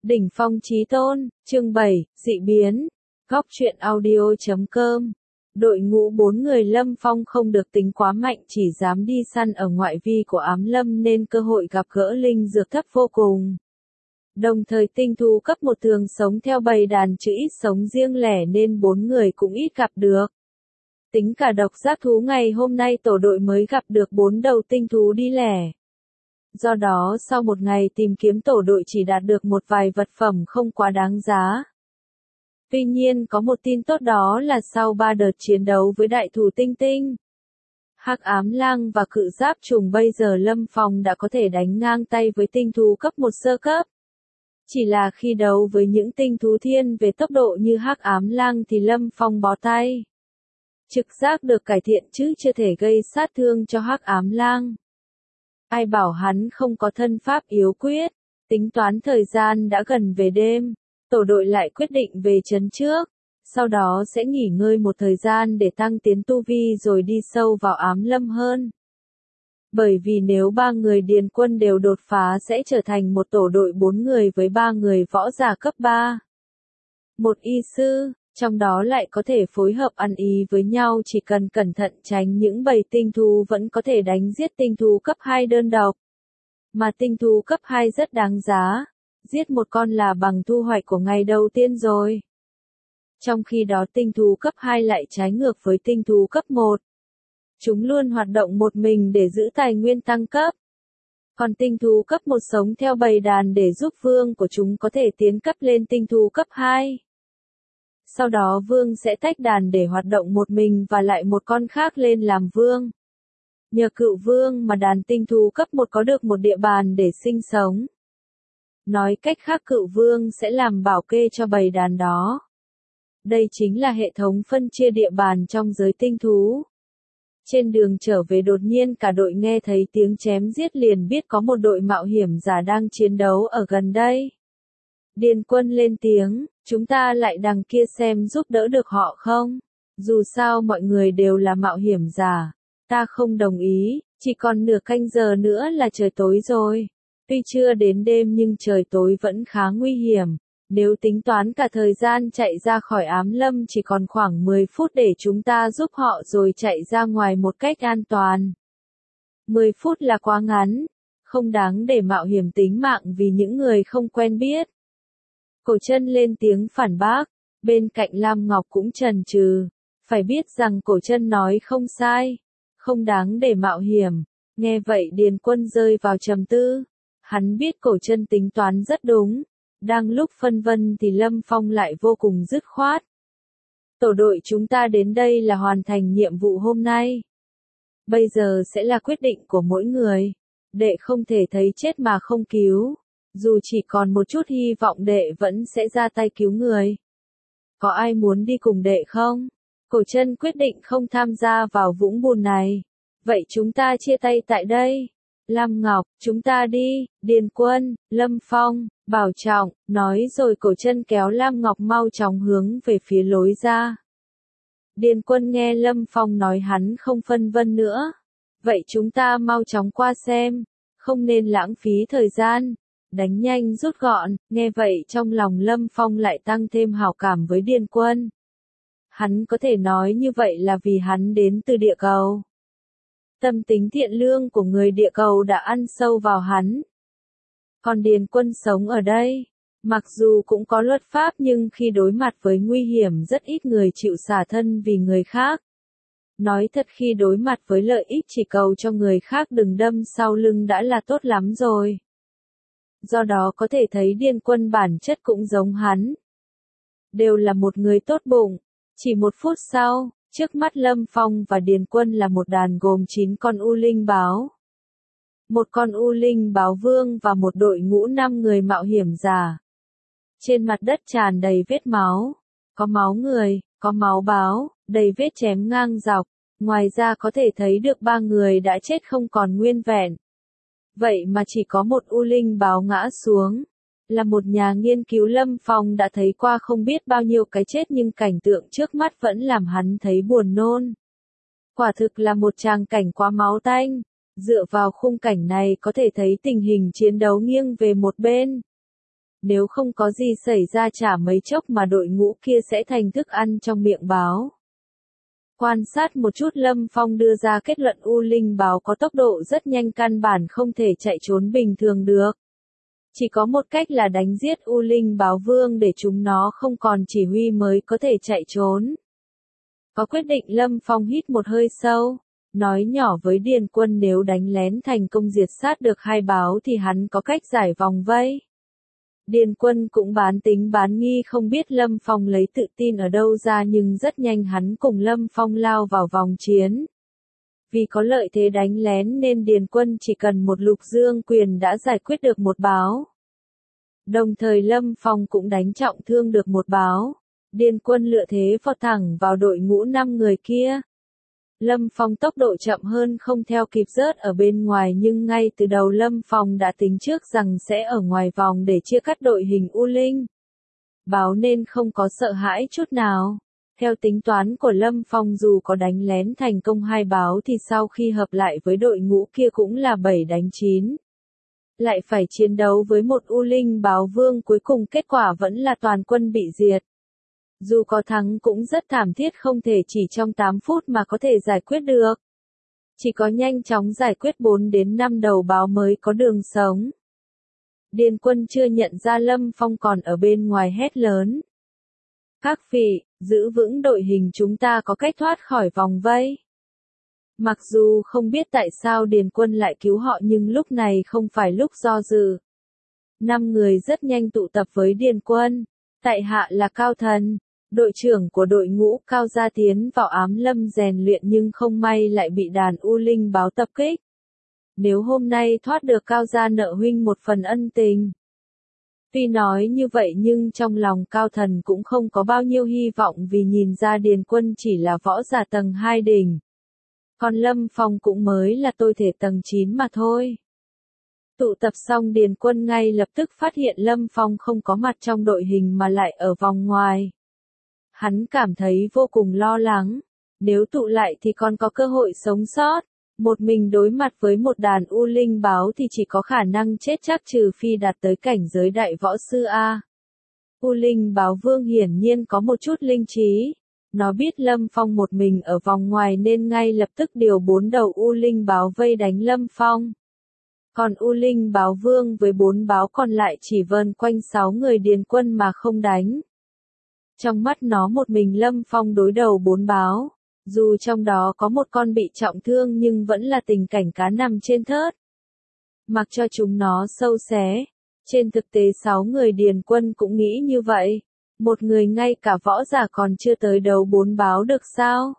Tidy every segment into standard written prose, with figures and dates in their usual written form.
Đỉnh phong chí tôn, chương 7, dị biến. Góc truyện audio.com. Đội ngũ 4 người Lâm Phong không được tính quá mạnh, chỉ dám đi săn ở ngoại vi của ám lâm nên cơ hội gặp gỡ linh dược thấp vô cùng. Đồng thời tinh thú cấp 1 thường sống theo bầy đàn chứ ít sống riêng lẻ nên 4 người cũng ít gặp được. Tính cả độc giác thú ngày hôm nay tổ đội mới gặp được 4 đầu tinh thú đi lẻ. Do đó sau một ngày tìm kiếm tổ đội chỉ đạt được một vài vật phẩm không quá đáng giá. Tuy nhiên có một tin tốt đó là sau 3 đợt chiến đấu với đại thù tinh tinh, hắc ám lang và cự giáp trùng, bây giờ Lâm Phong đã có thể đánh ngang tay với tinh thú cấp 1 sơ cấp. Chỉ là khi đấu với những tinh thú thiên về tốc độ như hắc ám lang thì Lâm Phong bó tay. Trực giác được cải thiện chứ chưa thể gây sát thương cho hắc ám lang. Ai bảo hắn không có thân pháp yếu quyết. Tính toán thời gian đã gần về đêm, tổ đội lại quyết định về trấn trước, sau đó sẽ nghỉ ngơi một thời gian để tăng tiến tu vi rồi đi sâu vào ám lâm hơn. Bởi vì nếu 3 người điền quân đều đột phá sẽ trở thành một tổ đội 4 người với 3 người võ giả cấp 3. Một y sư, trong đó lại có thể phối hợp ăn ý với nhau, chỉ cần cẩn thận tránh những bầy tinh thú vẫn có thể đánh giết tinh thú cấp 2 đơn độc. Mà tinh thú cấp 2 rất đáng giá, giết một con là bằng thu hoạch của ngày đầu tiên rồi. Trong khi đó tinh thú cấp 2 lại trái ngược với tinh thú cấp 1. Chúng luôn hoạt động một mình để giữ tài nguyên tăng cấp. Còn tinh thú cấp 1 sống theo bầy đàn để giúp vương của chúng có thể tiến cấp lên tinh thú cấp 2. Sau đó vương sẽ tách đàn để hoạt động một mình và lại một con khác lên làm vương. Nhờ cựu vương mà đàn tinh thú cấp 1 có được một địa bàn để sinh sống. Nói cách khác cựu vương sẽ làm bảo kê cho bầy đàn đó. Đây chính là hệ thống phân chia địa bàn trong giới tinh thú. Trên đường trở về đột nhiên cả đội nghe thấy tiếng chém giết liền biết có một đội mạo hiểm giả đang chiến đấu ở gần đây. Điền quân lên tiếng, chúng ta lại đằng kia xem giúp đỡ được họ không? Dù sao mọi người đều là mạo hiểm giả. Ta không đồng ý, chỉ còn nửa canh giờ nữa là trời tối rồi. Tuy chưa đến đêm nhưng trời tối vẫn khá nguy hiểm. Nếu tính toán cả thời gian chạy ra khỏi ám lâm chỉ còn khoảng 10 phút để chúng ta giúp họ rồi chạy ra ngoài một cách an toàn. 10 phút là quá ngắn, không đáng để mạo hiểm tính mạng vì những người không quen biết. Cổ Chân lên tiếng phản bác, bên cạnh Lam Ngọc cũng chần chừ. Phải biết rằng Cổ Chân nói không sai, không đáng để mạo hiểm. Nghe vậy Điền Quân rơi vào trầm tư. Hắn biết Cổ Chân tính toán rất đúng. Đang lúc phân vân thì Lâm Phong lại vô cùng dứt khoát. Tổ đội chúng ta đến đây là hoàn thành nhiệm vụ hôm nay. Bây giờ sẽ là quyết định của mỗi người. Đệ không thể thấy chết mà không cứu. Dù chỉ còn một chút hy vọng đệ vẫn sẽ ra tay cứu người. Có ai muốn đi cùng đệ không? Cổ Chân quyết định không tham gia vào vũng bùn này. Vậy chúng ta chia tay tại đây. Lam Ngọc, chúng ta đi. Điền Quân, Lâm Phong, Bảo Trọng, nói rồi Cổ Chân kéo Lam Ngọc mau chóng hướng về phía lối ra. Điền Quân nghe Lâm Phong nói hắn không phân vân nữa. Vậy chúng ta mau chóng qua xem. Không nên lãng phí thời gian. Đánh nhanh rút gọn, nghe vậy trong lòng Lâm Phong lại tăng thêm hảo cảm với Điền Quân. Hắn có thể nói như vậy là vì hắn đến từ địa cầu. Tâm tính thiện lương của người địa cầu đã ăn sâu vào hắn. Còn Điền Quân sống ở đây, mặc dù cũng có luật pháp nhưng khi đối mặt với nguy hiểm rất ít người chịu xả thân vì người khác. Nói thật khi đối mặt với lợi ích chỉ cầu cho người khác đừng đâm sau lưng đã là tốt lắm rồi. Do đó có thể thấy Điền Quân bản chất cũng giống hắn. Đều là một người tốt bụng. Chỉ 1 phút sau, trước mắt Lâm Phong và Điền Quân là một đàn gồm 9 con U Linh báo. Một con U Linh báo vương và một đội ngũ 5 người mạo hiểm giả. Trên mặt đất tràn đầy vết máu. Có máu người, có máu báo, đầy vết chém ngang dọc. Ngoài ra có thể thấy được 3 người đã chết không còn nguyên vẹn. Vậy mà chỉ có một U Linh báo ngã xuống. Là một nhà nghiên cứu Lâm Phong đã thấy qua không biết bao nhiêu cái chết nhưng cảnh tượng trước mắt vẫn làm hắn thấy buồn nôn. Quả thực là một tràng cảnh quá máu tanh. Dựa vào khung cảnh này có thể thấy tình hình chiến đấu nghiêng về một bên. Nếu không có gì xảy ra chả mấy chốc mà đội ngũ kia sẽ thành thức ăn trong miệng báo. Quan sát một chút Lâm Phong đưa ra kết luận U Linh báo có tốc độ rất nhanh, căn bản không thể chạy trốn bình thường được. Chỉ có một cách là đánh giết U Linh báo vương để chúng nó không còn chỉ huy mới có thể chạy trốn. Có quyết định, Lâm Phong hít một hơi sâu, nói nhỏ với Điền Quân nếu đánh lén thành công diệt sát được hai báo thì hắn có cách giải vòng vây. Điền Quân cũng bán tính bán nghi, không biết Lâm Phong lấy tự tin ở đâu ra, nhưng rất nhanh hắn cùng Lâm Phong lao vào vòng chiến. Vì có lợi thế đánh lén nên Điền Quân chỉ cần một lục dương quyền đã giải quyết được một báo. Đồng thời Lâm Phong cũng đánh trọng thương được một báo. Điền Quân lựa thế vọt thẳng vào đội ngũ 5 người kia. Lâm Phong tốc độ chậm hơn, không theo kịp, rớt ở bên ngoài, nhưng ngay từ đầu Lâm Phong đã tính trước rằng sẽ ở ngoài vòng để chia cắt đội hình U Linh báo nên không có sợ hãi chút nào. Theo tính toán của Lâm Phong, dù có đánh lén thành công hai báo thì sau khi hợp lại với đội ngũ kia cũng là 7 đánh 9. Lại phải chiến đấu với một U Linh báo vương, cuối cùng kết quả vẫn là toàn quân bị diệt. Dù có thắng cũng rất thảm thiết, không thể chỉ trong 8 phút mà có thể giải quyết được. Chỉ có nhanh chóng giải quyết 4 đến 5 đầu báo mới có đường sống. Điền Quân chưa nhận ra Lâm Phong còn ở bên ngoài, hét lớn. Các vị, giữ vững đội hình, chúng ta có cách thoát khỏi vòng vây. Mặc dù không biết tại sao Điền Quân lại cứu họ, nhưng lúc này không phải lúc do dự. 5 người rất nhanh tụ tập với Điền Quân. Tại hạ là Cao Thần, đội trưởng của đội ngũ. Cao gia tiến vào Ám Lâm rèn luyện nhưng không may lại bị đàn U Linh báo tập kích. Nếu hôm nay thoát được, Cao gia nợ huynh một phần ân tình. Tuy nói như vậy nhưng trong lòng Cao Thần cũng không có bao nhiêu hy vọng, vì nhìn ra Điền Quân chỉ là võ giả tầng 2 đỉnh. Còn Lâm Phong cũng mới là tôi thể tầng 9 mà thôi. Tụ tập xong, Điền Quân ngay lập tức phát hiện Lâm Phong không có mặt trong đội hình mà lại ở vòng ngoài. Hắn cảm thấy vô cùng lo lắng. Nếu tụ lại thì còn có cơ hội sống sót. Một mình đối mặt với một đàn U Linh báo thì chỉ có khả năng chết chắc, trừ phi đạt tới cảnh giới đại võ sư A. U Linh báo vương hiển nhiên có một chút linh trí. Nó biết Lâm Phong một mình ở vòng ngoài nên ngay lập tức điều 4 đầu U Linh báo vây đánh Lâm Phong. Còn U Linh báo vương với 4 báo còn lại chỉ vờn quanh 6 người Điền Quân mà không đánh. Trong mắt nó một mình Lâm Phong đối đầu 4 báo. Dù trong đó có một con bị trọng thương nhưng vẫn là tình cảnh cá nằm trên thớt. Mặc cho chúng nó sâu xé. Trên thực tế 6 người Điền Quân cũng nghĩ như vậy. Một người ngay cả võ giả còn chưa tới đấu 4 báo được sao?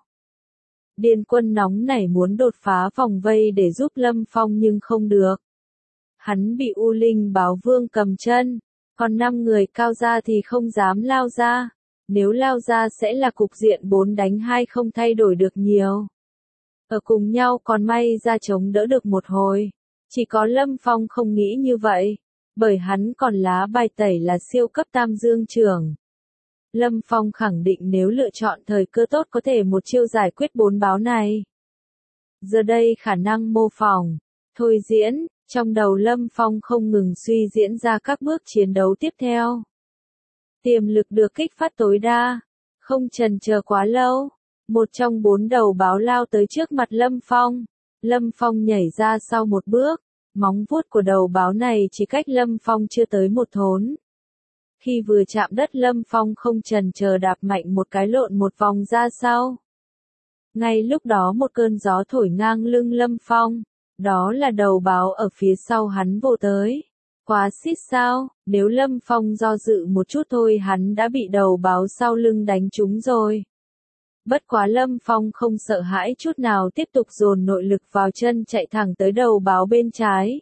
Điền Quân nóng nảy muốn đột phá vòng vây để giúp Lâm Phong nhưng không được. Hắn bị U Linh báo vương cầm chân. Còn 5 người Cao gia thì không dám lao ra. Nếu lao ra sẽ là cục diện 4 đánh 2, không thay đổi được nhiều. Ở cùng nhau còn may ra chống đỡ được một hồi. Chỉ có Lâm Phong không nghĩ như vậy. Bởi hắn còn lá bài tẩy là siêu cấp tam dương trưởng. Lâm Phong khẳng định nếu lựa chọn thời cơ tốt có thể một chiêu giải quyết 4 báo này. Giờ đây khả năng mô phỏng, thôi diễn, trong đầu Lâm Phong không ngừng suy diễn ra các bước chiến đấu tiếp theo. Tiềm lực được kích phát tối đa, không chần chờ quá lâu. Một trong 4 đầu báo lao tới trước mặt Lâm Phong. Lâm Phong nhảy ra sau một bước, móng vuốt của đầu báo này chỉ cách Lâm Phong chưa tới một thốn. Khi vừa chạm đất, Lâm Phong không chần chờ đạp mạnh một cái, lộn một vòng ra sau. Ngay lúc đó một cơn gió thổi ngang lưng Lâm Phong. Đó là đầu báo ở phía sau hắn vồ tới. Quá xít sao, nếu Lâm Phong do dự một chút thôi hắn đã bị đầu báo sau lưng đánh trúng rồi. Bất quá Lâm Phong không sợ hãi chút nào, tiếp tục dồn nội lực vào chân chạy thẳng tới đầu báo bên trái.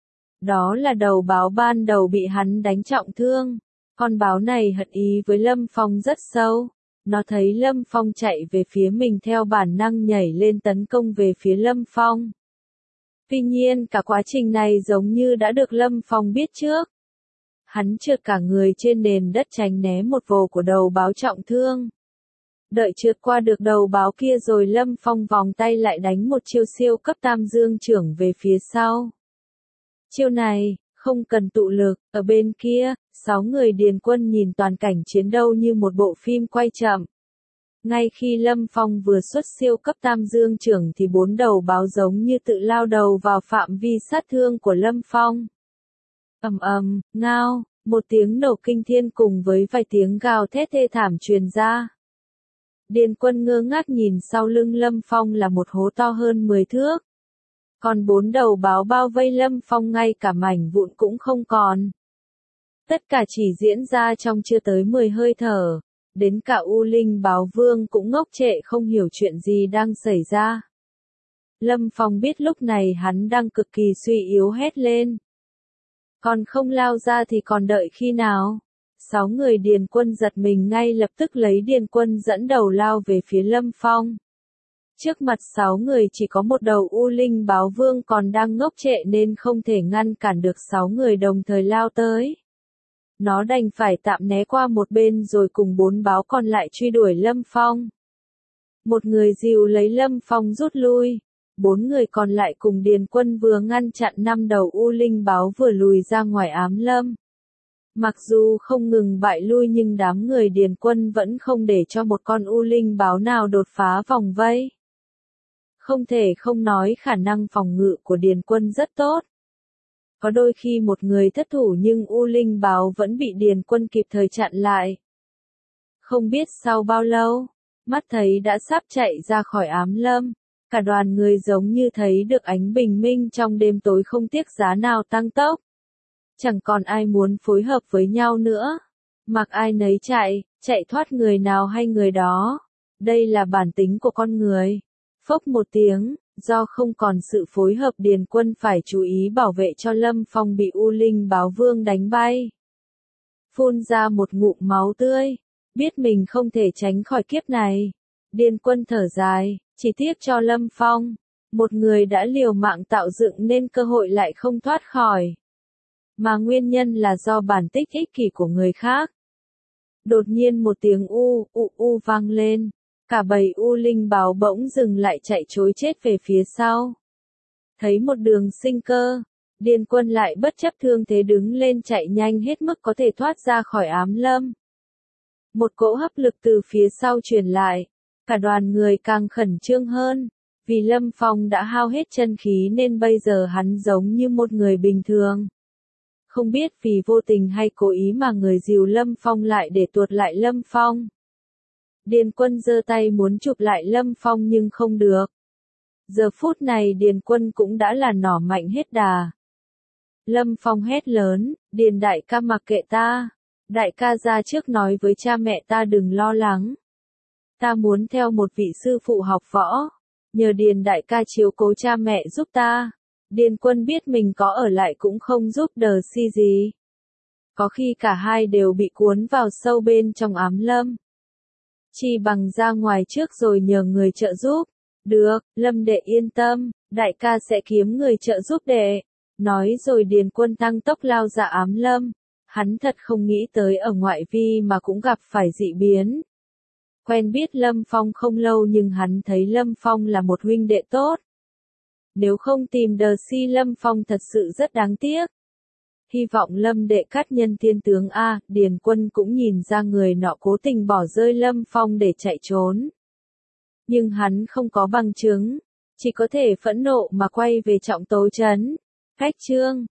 Đó là đầu báo ban đầu bị hắn đánh trọng thương. Con báo này hận ý với Lâm Phong rất sâu. Nó thấy Lâm Phong chạy về phía mình theo bản năng nhảy lên tấn công về phía Lâm Phong. Tuy nhiên cả quá trình này giống như đã được Lâm Phong biết trước. Hắn trượt cả người trên nền đất tránh né một vồ của đầu báo trọng thương. Đợi trượt qua được đầu báo kia rồi Lâm Phong vòng tay lại đánh một chiêu siêu cấp tam dương trưởng về phía sau. Chiêu này, Không cần tụ lực, ở bên kia, 6 người Điền Quân nhìn toàn cảnh chiến đấu như một bộ phim quay chậm. Ngay khi Lâm Phong vừa xuất siêu cấp tam dương trưởng thì 4 đầu báo giống như tự lao đầu vào phạm vi sát thương của Lâm Phong. Ầm ầm, ngao, một tiếng nổ kinh thiên cùng với vài tiếng gào thét thê thảm truyền ra. Điền Quân ngơ ngác nhìn sau lưng Lâm Phong là một hố to hơn 10 thước. Còn 4 đầu báo bao vây Lâm Phong ngay cả mảnh vụn cũng không còn. Tất cả chỉ diễn ra trong chưa tới 10 hơi thở. Đến cả U Linh báo vương cũng ngốc trệ không hiểu chuyện gì đang xảy ra. Lâm Phong biết lúc này hắn đang cực kỳ suy yếu hét lên. Còn không lao ra thì còn đợi khi nào? 6 người Điền Quân giật mình ngay lập tức lấy Điền Quân dẫn đầu lao về phía Lâm Phong. Trước mặt 6 người chỉ có một đầu U Linh báo vương còn đang ngốc trệ nên không thể ngăn cản được 6 người đồng thời lao tới. Nó đành phải tạm né qua một bên rồi cùng 4 báo còn lại truy đuổi Lâm Phong. Một người dìu lấy Lâm Phong rút lui. 4 người còn lại cùng Điền Quân vừa ngăn chặn 5 đầu U Linh báo vừa lùi ra ngoài ám lâm. Mặc dù không ngừng bại lui nhưng đám người Điền Quân vẫn không để cho một con U Linh báo nào đột phá vòng vây. Không thể không nói khả năng phòng ngự của Điền Quân rất tốt. Có đôi khi một người thất thủ nhưng U Linh báo vẫn bị Điền Quân kịp thời chặn lại. Không biết sau bao lâu, mắt thấy đã sắp chạy ra khỏi ám lâm. Cả đoàn người giống như thấy được ánh bình minh trong đêm tối không tiếc giá nào tăng tốc. Chẳng còn ai muốn phối hợp với nhau nữa. Mặc ai nấy chạy thoát người nào hay người đó. Đây là bản tính của con người. Phốc một tiếng, do không còn sự phối hợp Điền Quân phải chú ý bảo vệ cho Lâm Phong bị U Linh báo vương đánh bay. Phun ra một ngụm máu tươi. Biết mình không thể tránh khỏi kiếp này. Điền Quân thở dài. Chỉ tiếc cho Lâm Phong, một người đã liều mạng tạo dựng nên cơ hội lại không thoát khỏi. Mà nguyên nhân là do bản tích ích kỷ của người khác. Đột nhiên một tiếng u vang lên, cả bầy U Linh báo bỗng dừng lại chạy trối chết về phía sau. Thấy một đường sinh cơ, Điền Quân lại bất chấp thương thế đứng lên chạy nhanh hết mức có thể thoát ra khỏi ám lâm. Một cỗ hấp lực từ phía sau truyền lại. Cả đoàn người càng khẩn trương hơn, vì Lâm Phong đã hao hết chân khí nên bây giờ hắn giống như một người bình thường. Không biết vì vô tình hay cố ý mà người dìu Lâm Phong lại để tuột lại Lâm Phong. Điền Quân giơ tay muốn chụp lại Lâm Phong nhưng không được. Giờ phút này Điền Quân cũng đã là nỏ mạnh hết đà. Lâm Phong hét lớn, Điền đại ca mặc kệ ta. Đại ca ra trước nói với cha mẹ ta đừng lo lắng. Ta muốn theo một vị sư phụ học võ. Nhờ Điền đại ca chiếu cố cha mẹ giúp ta. Điền Quân biết mình có ở lại cũng không giúp đờ si gì. Có khi cả hai đều bị cuốn vào sâu bên trong ám lâm. Chỉ bằng ra ngoài trước rồi nhờ người trợ giúp. Được, Lâm đệ yên tâm, đại ca sẽ kiếm người trợ giúp đệ. Nói rồi Điền Quân tăng tốc lao ra ám lâm. Hắn thật không nghĩ tới ở ngoại vi mà cũng gặp phải dị biến. Quen biết Lâm Phong không lâu nhưng hắn thấy Lâm Phong là một huynh đệ tốt. Nếu không tìm đờ si Lâm Phong thật sự rất đáng tiếc. Hy vọng Lâm đệ cắt nhân thiên tướng A, Điền Quân cũng nhìn ra người nọ cố tình bỏ rơi Lâm Phong để chạy trốn. Nhưng hắn không có bằng chứng, chỉ có thể phẫn nộ mà quay về Trọng Tố trấn. Cách chương